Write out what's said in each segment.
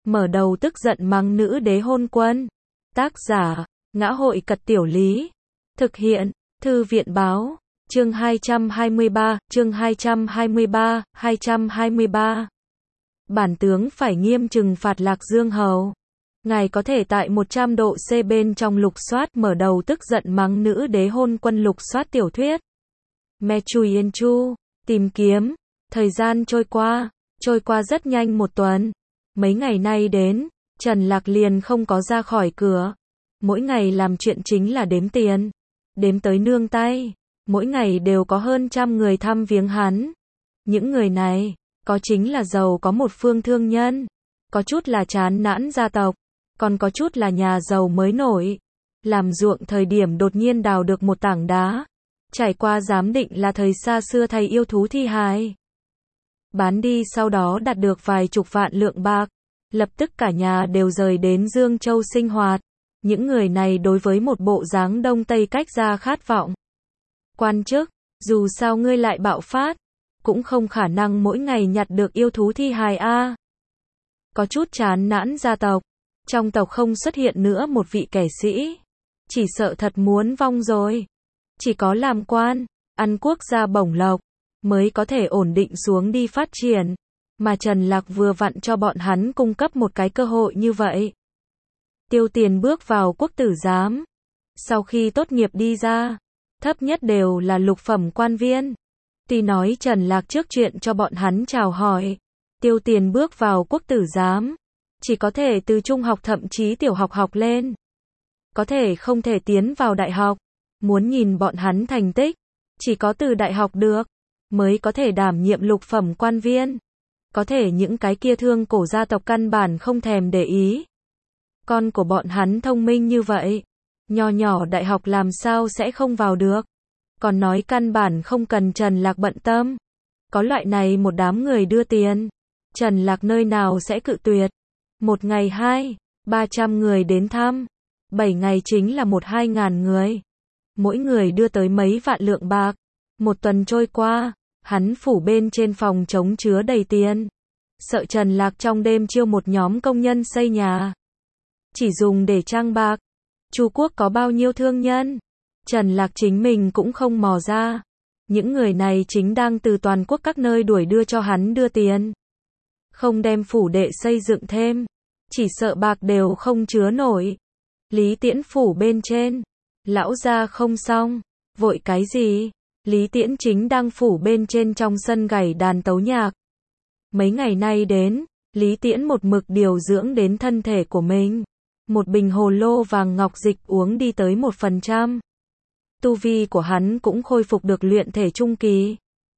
mở đầu tức giận mắng nữ đế hôn quân. Tác giả, Ngã hội Cật Tiểu Lý. Thực hiện, Thư viện Báo. Chương 223, chương 223. Bản tướng phải nghiêm trừng phạt Lạc Dương Hầu. Ngài có thể tại 100 độ C bên trong lục soát mở đầu tức giận mắng nữ đế hôn quân lục soát tiểu thuyết. Me Chui Yên Chu, tìm kiếm. Thời gian trôi qua rất nhanh một tuần. Mấy ngày nay đến, Trần Lạc liền không có ra khỏi cửa. Mỗi ngày làm chuyện chính là đếm tiền. Đếm tới nương tay. Mỗi ngày đều có hơn 100 người thăm viếng hắn. Những người này, có chính là giàu có một phương thương nhân. Có chút là chán nản gia tộc. Còn có chút là nhà giàu mới nổi. Làm ruộng thời điểm đột nhiên đào được một tảng đá. Trải qua giám định là thời xa xưa thầy yêu thú thi hài. Bán đi sau đó đạt được vài chục vạn lượng bạc. Lập tức cả nhà đều rời đến Dương Châu sinh hoạt. Những người này đối với một bộ dáng Đông Tây cách ra khát vọng. Quan chức, dù sao ngươi lại bạo phát, cũng không khả năng mỗi ngày nhặt được yêu thú thi hài a. Có chút chán nản gia tộc. Trong tộc không xuất hiện nữa một vị kẻ sĩ. Chỉ sợ thật muốn vong rồi. Chỉ có làm quan, ăn quốc gia bổng lộc, mới có thể ổn định xuống đi phát triển. Mà Trần Lạc vừa vặn cho bọn hắn cung cấp một cái cơ hội như vậy. Tiêu Tiền bước vào quốc tử giám. Sau khi tốt nghiệp đi ra, thấp nhất đều là lục phẩm quan viên. Tuy nói Trần Lạc trước chuyện cho bọn hắn chào hỏi. Tiêu Tiền bước vào quốc tử giám. Chỉ có thể từ trung học thậm chí tiểu học học lên. Có thể không thể tiến vào đại học. Muốn nhìn bọn hắn thành tích, chỉ có từ đại học được, mới có thể đảm nhiệm lục phẩm quan viên. Có thể những cái kia thương cổ gia tộc căn bản không thèm để ý. Con của bọn hắn thông minh như vậy, nho nhỏ đại học làm sao sẽ không vào được. Còn nói căn bản không cần Trần Lạc bận tâm. Có loại này một đám người đưa tiền, Trần Lạc nơi nào sẽ cự tuyệt. Một ngày 200-300 người đến thăm, 7 ngày chính là 1-2 ngàn người. Mỗi người đưa tới mấy vạn lượng bạc. Một tuần trôi qua, hắn phủ bên trên phòng trống chứa đầy tiền. Sợ Trần Lạc trong đêm chiêu một nhóm công nhân xây nhà. Chỉ dùng để trang bạc. Chu quốc có bao nhiêu thương nhân? Trần Lạc chính mình cũng không mò ra. Những người này chính đang từ toàn quốc các nơi đuổi đưa cho hắn đưa tiền. Không đem phủ đệ xây dựng thêm. Chỉ sợ bạc đều không chứa nổi. Lý Tiễn phủ bên trên. Lão gia không xong. Vội cái gì? Lý Tiễn chính đang phủ bên trên trong sân gảy đàn tấu nhạc. Mấy ngày nay đến, Lý Tiễn một mực điều dưỡng đến thân thể của mình. Một bình hồ lô vàng ngọc dịch uống đi tới 1%. Tu vi của hắn cũng khôi phục được luyện thể trung kỳ.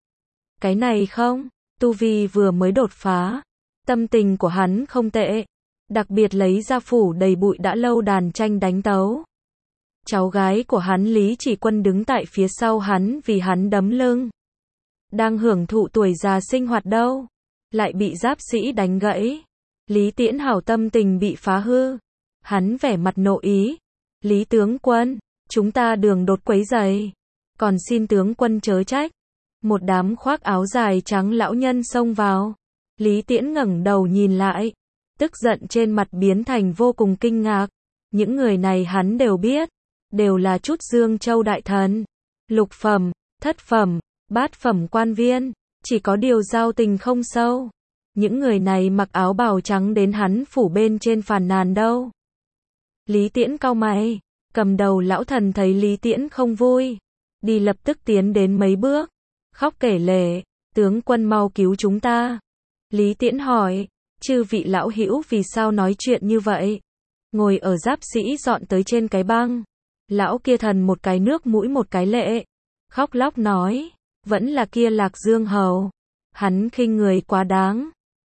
Cái này không, tu vi vừa mới đột phá. Tâm tình của hắn không tệ. Đặc biệt lấy ra phủ đầy bụi đã lâu đàn tranh đánh tấu. Cháu gái của hắn Lý Chỉ Quân đứng tại phía sau hắn vì hắn đấm lưng. Đang hưởng thụ tuổi già sinh hoạt đâu. Lại bị giáp sĩ đánh gãy. Lý Tiễn hảo tâm tình bị phá hư. Hắn vẻ mặt nộ ý. Lý tướng quân, chúng ta đường đột quấy rầy. Còn xin tướng quân chớ trách. Một đám khoác áo dài trắng lão nhân xông vào. Lý Tiễn ngẩng đầu nhìn lại. Tức giận trên mặt biến thành vô cùng kinh ngạc. Những người này hắn đều biết. Đều là chút Dương Châu đại thần. Lục phẩm, thất phẩm, bát phẩm quan viên. Chỉ có điều giao tình không sâu. Những người này mặc áo bào trắng đến hắn phủ bên trên phàn nàn đâu. Lý Tiễn cau mày. Cầm đầu lão thần thấy Lý Tiễn không vui. Đi lập tức tiến đến mấy bước. Khóc kể lể. Tướng quân mau cứu chúng ta. Lý Tiễn hỏi. Chư vị lão hữu vì sao nói chuyện như vậy? Ngồi ở giáp sĩ dọn tới trên cái băng. Lão kia thần một cái nước mũi một cái lệ. Khóc lóc nói. Vẫn là kia Lạc Dương Hầu. Hắn khinh người quá đáng.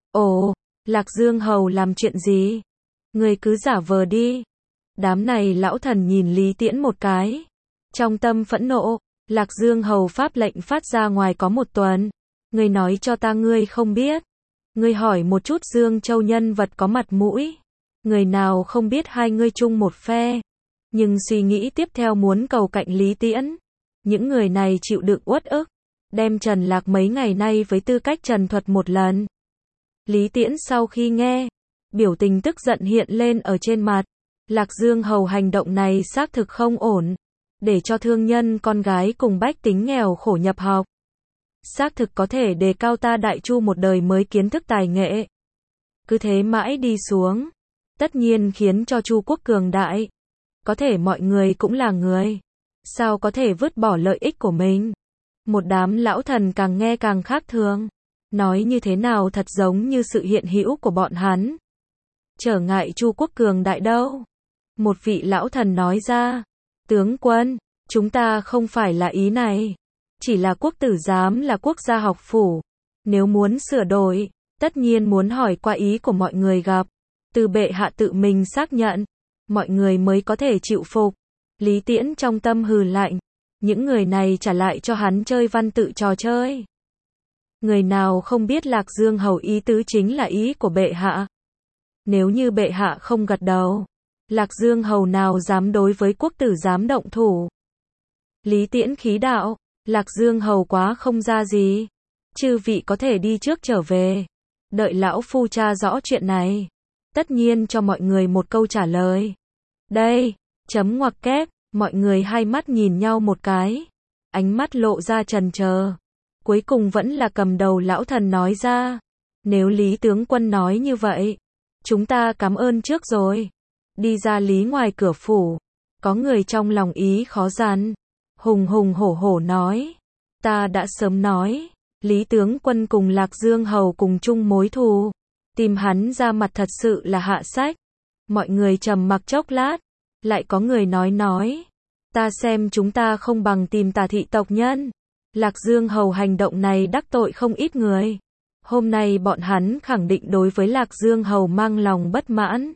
Ồ, Lạc Dương Hầu làm chuyện gì? Người cứ giả vờ đi. Đám này lão thần nhìn Lý Tiễn một cái. Trong tâm phẫn nộ. Lạc Dương Hầu pháp lệnh phát ra ngoài có một tuần. Người nói cho ta ngươi không biết. Ngươi hỏi một chút Dương Châu nhân vật có mặt mũi. Người nào không biết hai ngươi chung một phe. Nhưng suy nghĩ tiếp theo muốn cầu cạnh Lý Tiễn. Những người này chịu đựng uất ức. Đem Trần Lạc mấy ngày nay với tư cách trần thuật một lần. Lý Tiễn sau khi nghe, Biểu tình tức giận hiện lên ở trên mặt. Lạc Dương Hầu hành động này xác thực không ổn. Để cho thương nhân con gái cùng bách tính nghèo khổ nhập học. Xác thực có thể đề cao ta Đại Chu một đời mới kiến thức tài nghệ. Cứ thế mãi đi xuống. Tất nhiên khiến cho Chu quốc cường đại. Có thể mọi người cũng là người. Sao có thể vứt bỏ lợi ích của mình? Một đám lão thần càng nghe càng khác thường. Nói như thế nào thật giống như sự hiện hữu của bọn hắn. Trở ngại Chu quốc cường đại đâu. Một vị lão thần nói ra. Tướng quân, chúng ta không phải là ý này. Chỉ là quốc tử giám là quốc gia học phủ. Nếu muốn sửa đổi, tất nhiên muốn hỏi qua ý của mọi người gặp. Từ bệ hạ tự mình xác nhận, mọi người mới có thể chịu phục. Lý Tiễn trong tâm hừ lạnh. Những người này trả lại cho hắn chơi văn tự trò chơi. Người nào không biết Lạc Dương Hầu ý tứ chính là ý của bệ hạ. Nếu như bệ hạ không gật đầu, Lạc Dương Hầu nào dám đối với quốc tử giám động thủ. Lý Tiễn khí đạo, Lạc Dương Hầu quá không ra gì. Chư vị có thể đi trước trở về. Đợi lão phu tra rõ chuyện này. Tất nhiên cho mọi người một câu trả lời. Đây, chấm ngoặc kép, mọi người hai mắt nhìn nhau một cái. Ánh mắt lộ ra trần chờ. Cuối cùng vẫn là cầm đầu lão thần nói ra. Nếu Lý tướng quân nói như vậy, chúng ta cảm ơn trước rồi. Đi ra Lý ngoài cửa phủ. Có người trong lòng ý khó dằn. Hùng hùng hổ hổ nói. Ta đã sớm nói. Lý tướng quân cùng Lạc Dương Hầu cùng chung mối thù. Tìm hắn ra mặt thật sự là hạ sách. Mọi người trầm mặc chốc lát. Lại có người nói. Ta xem chúng ta không bằng tìm Tả thị tộc nhân. Lạc Dương Hầu hành động này đắc tội không ít người. Hôm nay bọn hắn khẳng định đối với Lạc Dương Hầu mang lòng bất mãn.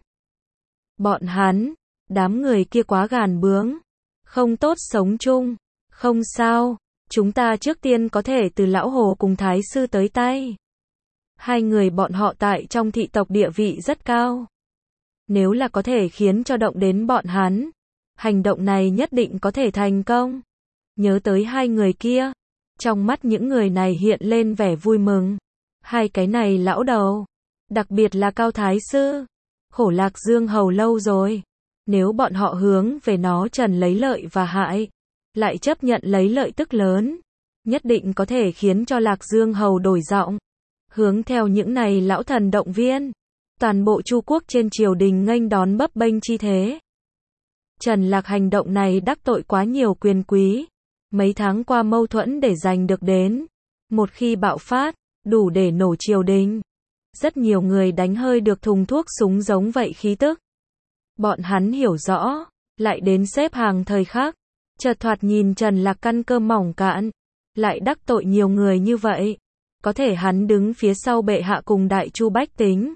Bọn hắn, đám người kia quá gàn bướng. Không tốt sống chung. Không sao, chúng ta trước tiên có thể từ Lão Hồ cùng Thái Sư tới tay. Hai người bọn họ tại trong thị tộc địa vị rất cao. Nếu là có thể khiến cho động đến bọn hắn, hành động này nhất định có thể thành công. Nhớ tới hai người kia, trong mắt những người này hiện lên vẻ vui mừng. Hai cái này lão đầu, đặc biệt là Cao Thái Sư, khổ Lạc Dương Hầu lâu rồi. Nếu bọn họ hướng về nó trần lấy lợi và hại, lại chấp nhận lấy lợi tức lớn, nhất định có thể khiến cho Lạc Dương Hầu đổi giọng. Hướng theo những này lão thần động viên, toàn bộ Chu quốc trên triều đình nghênh đón bấp bênh chi thế. Trần Lạc hành động này đắc tội quá nhiều quyền quý. Mấy tháng qua mâu thuẫn để giành được đến. Một khi bạo phát, đủ để nổ triều đình. Rất nhiều người đánh hơi được thùng thuốc súng giống vậy khí tức. Bọn hắn hiểu rõ, lại đến xếp hàng thời khắc. Chợt thoạt nhìn Trần Lạc căn cơ mỏng cạn, lại đắc tội nhiều người như vậy. Có thể hắn đứng phía sau bệ hạ cùng Đại Chu bách tính.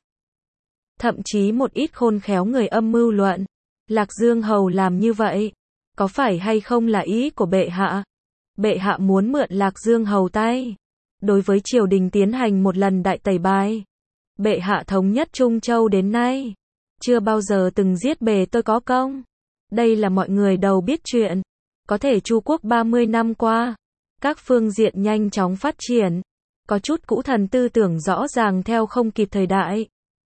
Thậm chí một ít khôn khéo người âm mưu luận. Lạc Dương Hầu làm như vậy, có phải hay không là ý của bệ hạ? Bệ hạ muốn mượn Lạc Dương Hầu tay. Đối với triều đình tiến hành một lần đại tẩy bài. Bệ hạ thống nhất Trung Châu đến nay. Chưa bao giờ từng giết bề tôi có công. Đây là mọi người đầu biết chuyện. Có thể Chu quốc 30 năm qua. Các phương diện nhanh chóng phát triển. Có chút cũ thần tư tưởng rõ ràng theo không kịp thời đại.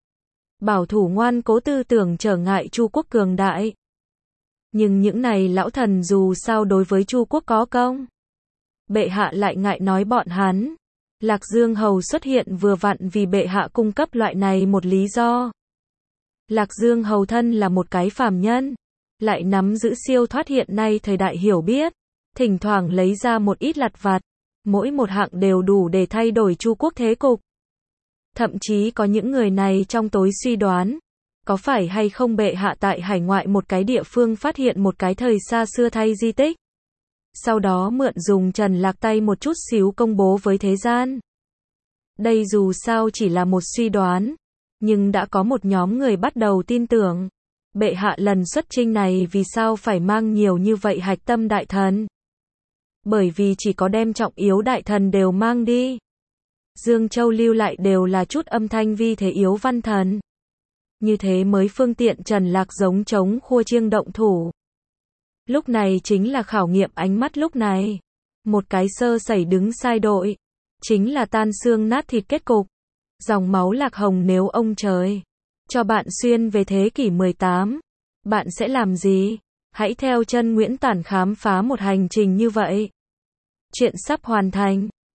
Bảo thủ ngoan cố tư tưởng trở ngại Chu quốc cường đại. Nhưng những này lão thần dù sao đối với Chu quốc có công. Bệ hạ lại ngại nói bọn hắn. Lạc Dương Hầu xuất hiện vừa vặn vì bệ hạ cung cấp loại này một lý do. Lạc Dương Hầu thân là một cái phàm nhân, lại nắm giữ siêu thoát hiện nay thời đại hiểu biết, thỉnh thoảng lấy ra một ít lặt vặt, mỗi một hạng đều đủ để thay đổi Chu quốc thế cục. Thậm chí có những người này trong tối suy đoán, có phải hay không bệ hạ tại hải ngoại một cái địa phương phát hiện một cái thời xa xưa thay di tích. Sau đó mượn dùng Trần Lạc tay một chút xíu công bố với thế gian. Đây dù sao chỉ là một suy đoán, nhưng đã có một nhóm người bắt đầu tin tưởng. Bệ hạ lần xuất chinh này vì sao phải mang nhiều như vậy hạch tâm đại thần? Bởi vì chỉ có đem trọng yếu đại thần đều mang đi. Dương Châu lưu lại đều là chút âm thanh vi thế yếu văn thần. Như thế mới phương tiện Trần Lạc giống chống khua chiêng động thủ. Lúc này chính là khảo nghiệm ánh mắt lúc này. Một cái sơ sẩy đứng sai đội. Chính là tan xương nát thịt kết cục. Dòng máu Lạc Hồng nếu ông trời. cho bạn xuyên về thế kỷ 18. Bạn sẽ làm gì? Hãy theo chân Nguyễn Tản khám phá một hành trình như vậy. Chuyện sắp hoàn thành.